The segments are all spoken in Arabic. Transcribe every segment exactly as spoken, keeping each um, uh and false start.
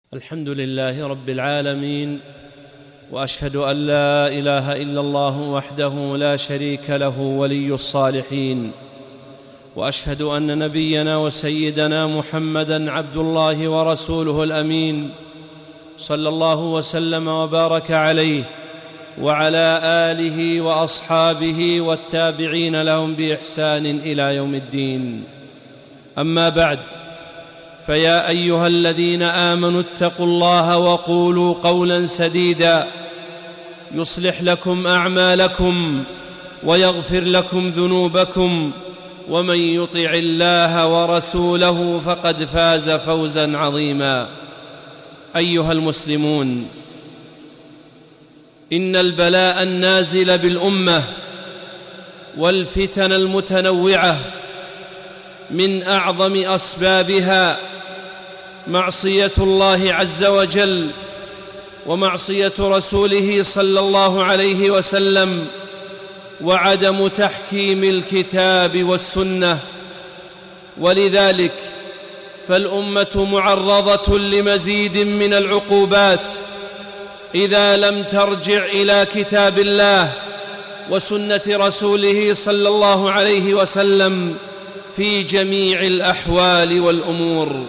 الحمد لله رب العالمين، وأشهد أن لا إله إلا الله وحده لا شريك له ولي الصالحين، وأشهد أن نبينا وسيدنا محمدًا عبد الله ورسوله الأمين، صلى الله وسلم وبارك عليه وعلى آله وأصحابه والتابعين لهم بإحسان إلى يوم الدين. أما بعد، فيا أيها الذين آمنوا اتقوا الله وقولوا قولا سديدا يصلح لكم أعمالكم ويغفر لكم ذنوبكم، ومن يطع الله ورسوله فقد فاز فوزا عظيما. أيها المسلمون، إن البلاء النازل بالأمة والفتن المتنوعة من أعظم أسبابها معصية الله عز وجل ومعصية رسوله صلى الله عليه وسلم، وعدم تحكيم الكتاب والسنة. ولذلك فالأمة معرضة لمزيد من العقوبات إذا لم ترجع إلى كتاب الله وسنة رسوله صلى الله عليه وسلم في جميع الأحوال والأمور.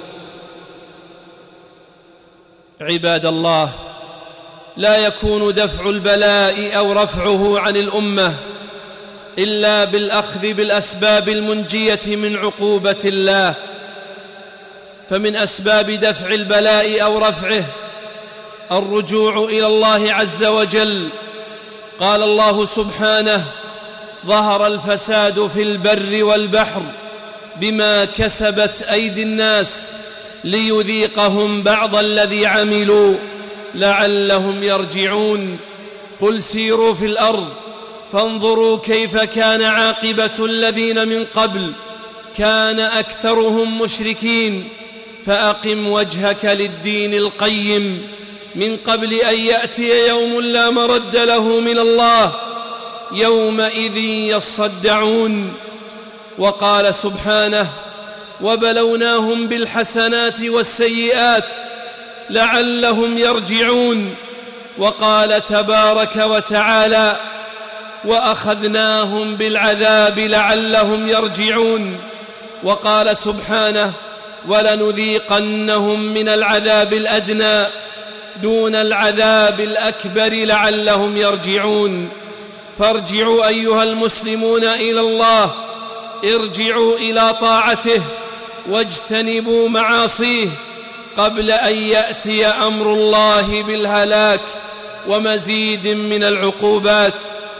عباد الله، لا يكون دفع البلاء أو رفعه عن الأمة إلا بالأخذ بالأسباب المنجية من عقوبة الله. فمن أسباب دفع البلاء أو رفعه الرجوع إلى الله عز وجل. قال الله سبحانه: ظهر الفساد في البر والبحر بما كسبت أيدي الناس ليذيقهم بعض الذي عملوا لعلهم يرجعون. قل سيروا في الأرض فانظروا كيف كان عاقبة الذين من قبل كان أكثرهم مشركين فأقم وجهك للدين القيم من قبل أن يأتي يوم لا مرد له من الله يومئذ يصدعون. وقال سبحانه: وبلوناهم بالحسنات والسيئات لعلهم يرجعون. وقال تبارك وتعالى: وأخذناهم بالعذاب لعلهم يرجعون. وقال سبحانه: ولنذيقنهم من العذاب الأدنى دون العذاب الأكبر لعلهم يرجعون. فارجعوا أيها المسلمون إلى الله، ارجعوا إلى طاعته واجتنبوا معاصيه قبل أن يأتي أمر الله بالهلاك ومزيد من العقوبات.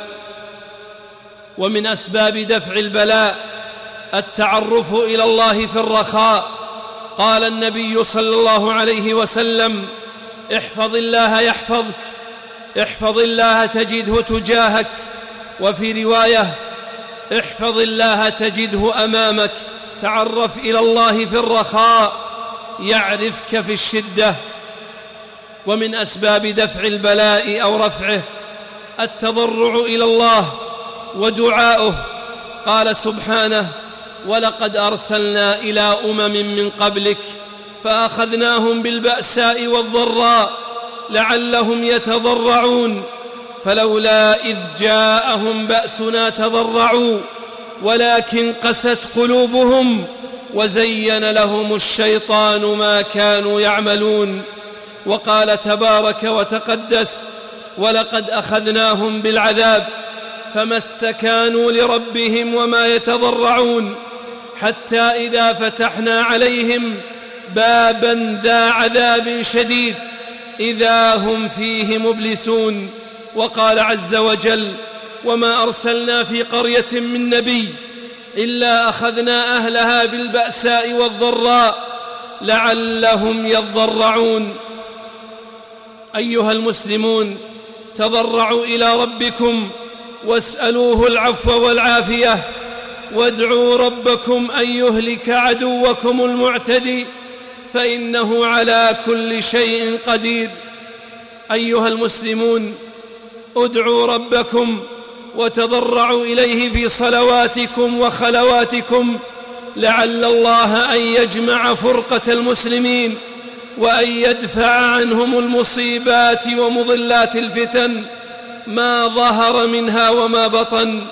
ومن أسباب دفع البلاء التعرف إلى الله في الرخاء. قال النبي صلى الله عليه وسلم: احفظ الله يحفظك، احفظ الله تجده تجاهك. وفي رواية: احفظ الله تجده أمامك. تعرف إلى الله في الرخاء يعرفك في الشدة. ومن أسباب دفع البلاء أو رفعه التضرع إلى الله ودعاؤه. قال سبحانه: ولقد أرسلنا إلى أمم من قبلك فأخذناهم بالبأساء والضراء لعلهم يتضرعون فلولا إذ جاءهم بأسنا تضرعوا ولكن قست قلوبهم وزين لهم الشيطان ما كانوا يعملون. وقال تبارك وتقدس: ولقد أخذناهم بالعذاب فما استكانوا لربهم وما يتضرعون حتى إذا فتحنا عليهم بابا ذا عذاب شديد إذا هم فيه مبلسون. وقال عز وجل: وما أرسلنا في قرية من نبي إلا أخذنا أهلها بالبأساء والضراء لعلهم يضرعون. أيها المسلمون، تضرعوا إلى ربكم واسألوه العفو والعافية، وادعوا ربكم أن يهلك عدوكم المعتدي فإنه على كل شيء قدير. أيها المسلمون، ادعوا ربكم وتضرعوا إليه في صلواتكم وخلواتكم لعل الله أن يجمع فرقة المسلمين وأن يدفع عنهم المصيبات ومضلات الفتن ما ظهر منها وما بطن.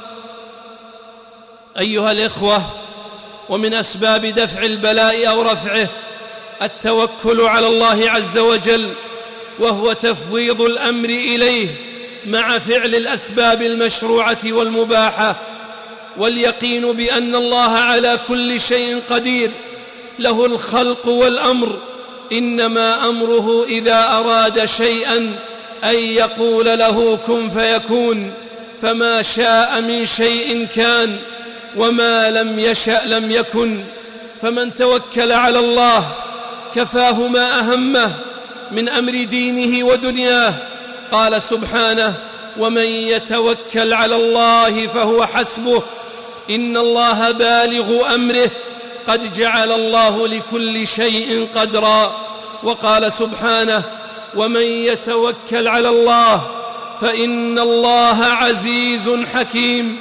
أيها الإخوة، ومن أسباب دفع البلاء أو رفعه التوكل على الله عز وجل، وهو تفويض الأمر إليه مع فعل الأسباب المشروعة والمباحة، واليقين بأن الله على كل شيء قدير، له الخلق والأمر، إنما أمره إذا أراد شيئا أن يقول له كن فيكون، فما شاء من شيء كان، وما لم يشأ لم يكن. فمن توكل على الله كفاه ما أهمه من أمر دينه ودنياه. قال سبحانه: ومن يتوكل على الله فهو حسبه إن الله بالغ أمره قد جعل الله لكل شيء قدرا. وقال سبحانه: ومن يتوكل على الله فإن الله عزيز حكيم.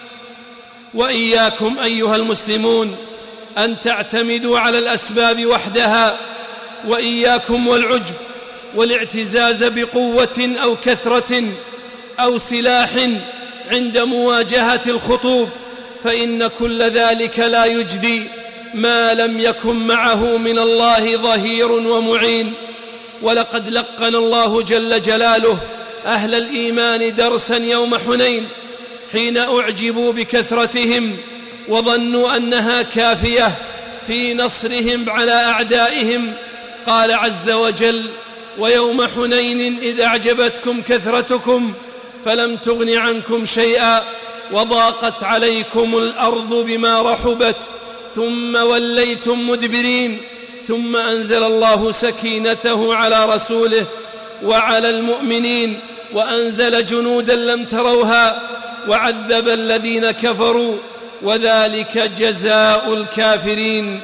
وإياكم أيها المسلمون أن تعتمدوا على الأسباب وحدها، وإياكم والعجب والاعتزاز بقوة أو كثرة أو سلاح عند مواجهة الخطوب، فإن كل ذلك لا يجدي ما لم يكن معه من الله ظهير ومعين. ولقد لقن الله جل جلاله أهل الإيمان درسا يوم حنين حين أعجبوا بكثرتهم وظنوا أنها كافية في نصرهم على أعدائهم. قال عز وجل: ويوم حنين إذ أعجبتكم كثرتكم فلم تغن عنكم شيئا وضاقت عليكم الأرض بما رحبت ثم وليتم مدبرين ثم أنزل الله سكينته على رسوله وعلى المؤمنين وأنزل جنودا لم تروها وعذب الذين كفروا وذلك جزاء الكافرين.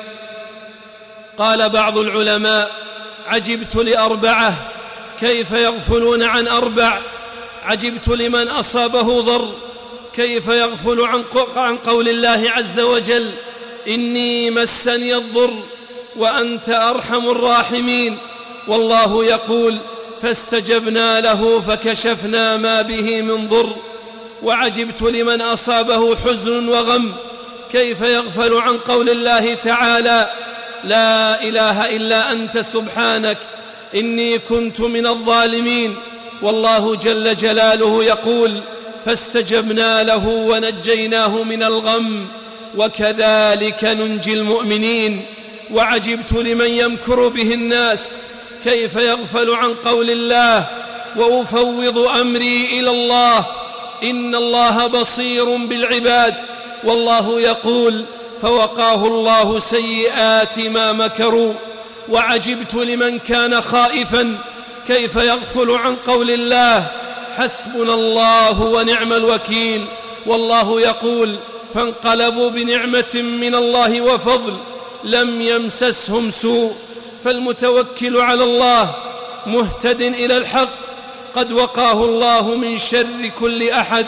قال بعض العلماء: عجبت لأربعة كيف يغفلون عن أربع. عجبت لمن أصابه ضر كيف يغفل عن قول الله عز وجل: إني مسني الضر وأنت أرحم الراحمين. والله يقول: فاستجبنا له فكشفنا ما به من ضر. وعجبت لمن أصابه حزن وغم كيف يغفل عن قول الله تعالى: لا إله إلا أنت سبحانك إني كنت من الظالمين. والله جل جلاله يقول: فاستجبنا له ونجيناه من الغم وكذلك ننجي المؤمنين. وعجبت لمن يمكر به الناس كيف يغفل عن قول الله: وأفوض أمري إلى الله إن الله بصير بالعباد. والله يقول: فوقاه الله سيئات ما مكروا. وعجبت لمن كان خائفا كيف يغفل عن قول الله: حسبنا الله ونعم الوكيل. والله يقول: فانقلبوا بنعمة من الله وفضل لم يمسسهم سوء. فالمتوكل على الله مهتد إلى الحق قد وقاه الله من شر كل أحد.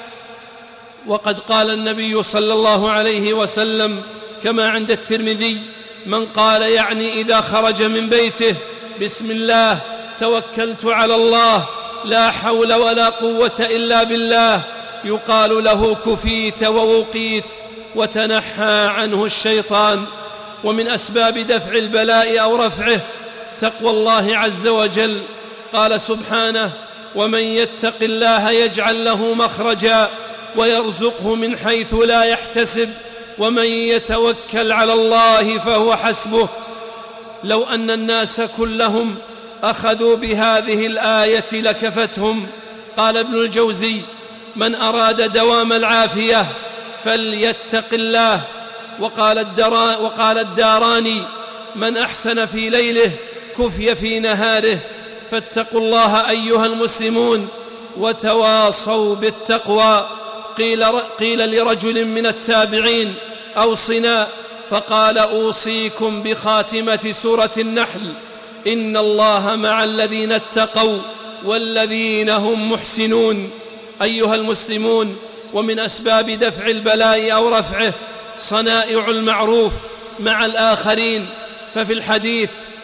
وقد قال النبي صلى الله عليه وسلم كما عند الترمذي: من قال يعني إذا خرج من بيته: بسم الله توكلت على الله لا حول ولا قوة إلا بالله، يقال له كفيت ووقيت وتنحى عنه الشيطان. ومن أسباب دفع البلاء أو رفعه تقوى الله عز وجل. قال سبحانه: ومن يتق الله يجعل له مخرجا ويرزقه من حيث لا يحتسب ومن يتوكل على الله فهو حسبه. لو أن الناس كلهم أخذوا بهذه الآية لكفتهم. قال ابن الجوزي: من أراد دوام العافية فليتق الله. وقال, الدرا وقال الداراني: من أحسن في ليله كفي في نهاره. فاتقوا الله أيها المسلمون وتواصوا بالتقوى. قيل, قيل لرجل من التابعين: أوصنا، فقال: أوصيكم بخاتمة سورة النحل: إن الله مع الذين اتقوا والذين هم محسنون. أيها المسلمون، ومن أسباب دفع البلاء أو رفعه صنائع المعروف مع الآخرين. ففي الحديث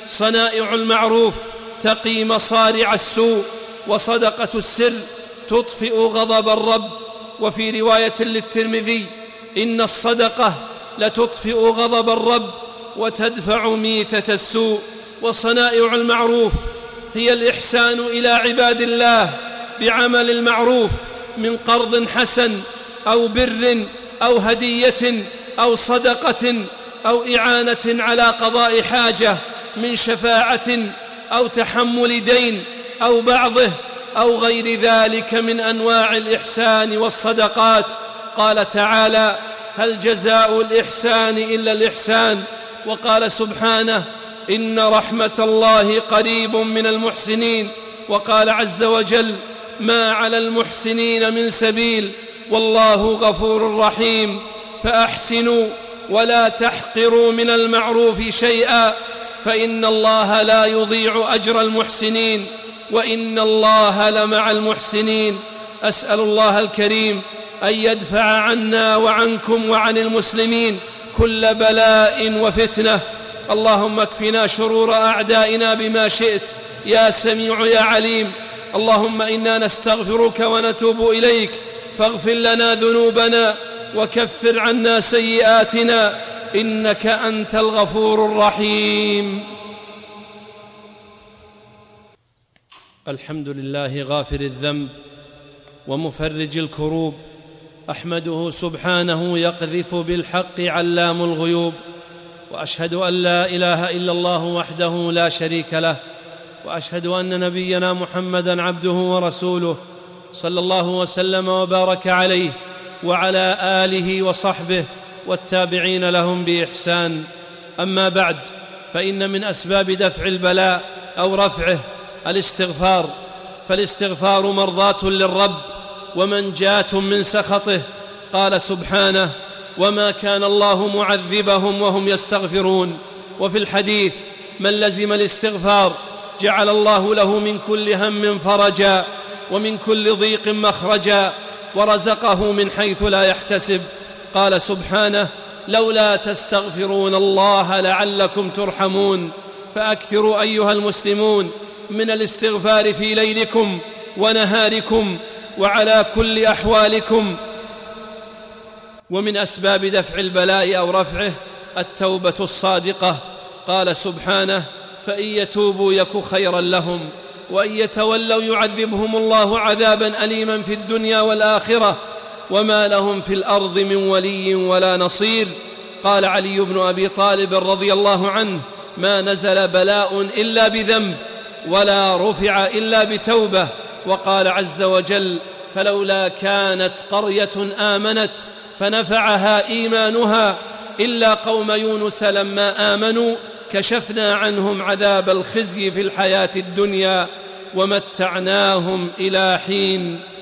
صنائع المعروف تقي مصارع السوء، وصدقة السر تطفئ غضب الرب. وفي رواية للترمذي: إن الصدقة لتطفئ غضب الرب وتدفع ميتة السوء. وصنائع المعروف هي الإحسان إلى عباد الله بعمل المعروف من قرض حسن أو بر أو هدية أو صدقة أو إعانة على قضاء حاجة، من شفاعة أو تحمل دين أو بعضه أو غير ذلك من أنواع الإحسان والصدقات. قال تعالى: هل جزاء الإحسان إلا الإحسان؟ وقال سبحانه: إن رحمة الله قريب من المحسنين. وقال عز وجل: ما على المحسنين من سبيل والله غفور رحيم. فأحسنوا ولا تحقروا من المعروف شيئا، فإن الله لا يضيع أجر المحسنين، وإن الله لمع المحسنين. أسأل الله الكريم أن يدفع عنا وعنكم وعن المسلمين كل بلاء وفتنة. اللهم اكفنا شرور أعدائنا بما شئت يا سميع يا عليم. اللهم إنا نستغفرك ونتوب إليك، فاغفر لنا ذنوبنا وكفر عنا سيئاتنا، إنك أنت الغفور الرحيم. الحمد لله غافر الذنب ومفرج الكروب، أحمده سبحانه يقذف بالحق علام الغيوب، وأشهد أن لا إله إلا الله وحده لا شريك له، وأشهد أن نبينا محمدًا عبده ورسوله، صلى الله وسلم وبارك عليه وعلى آله وصحبه والتابعين لهم بإحسان. أما بعد، فإن من أسباب دفع البلاء أو رفعه الاستغفار، فالاستغفار مرضاة للرب ومنجاة من سخطه. قال سبحانه: وما كان الله معذبهم وهم يستغفرون. وفي الحديث: من لزم الاستغفار جعل الله له من كل هم فرجا ومن كل ضيق مخرجا ورزقه من حيث لا يحتسب. قال سبحانه: لولا تستغفرون الله لعلكم ترحمون. فأكثروا أيها المسلمون من الاستغفار في ليلكم ونهاركم وعلى كل أحوالكم. ومن أسباب دفع البلاء أو رفعه التوبة الصادقة. قال سبحانه: فإن يتوبوا يك خيرا لهم وإن يتولوا يعذبهم الله عذابا أليما في الدنيا والآخرة وما لهم في الأرض من ولي ولا نصير. قال علي بن أبي طالب رضي الله عنه: ما نزل بلاء إلا بذنب ولا رفع إلا بتوبة. وقال عز وجل: فلولا كانت قرية آمنت فنفعها إيمانها إلا قوم يونس لما آمنوا كشفنا عنهم عذاب الخزي في الحياة الدنيا ومتعناهم إلى حين.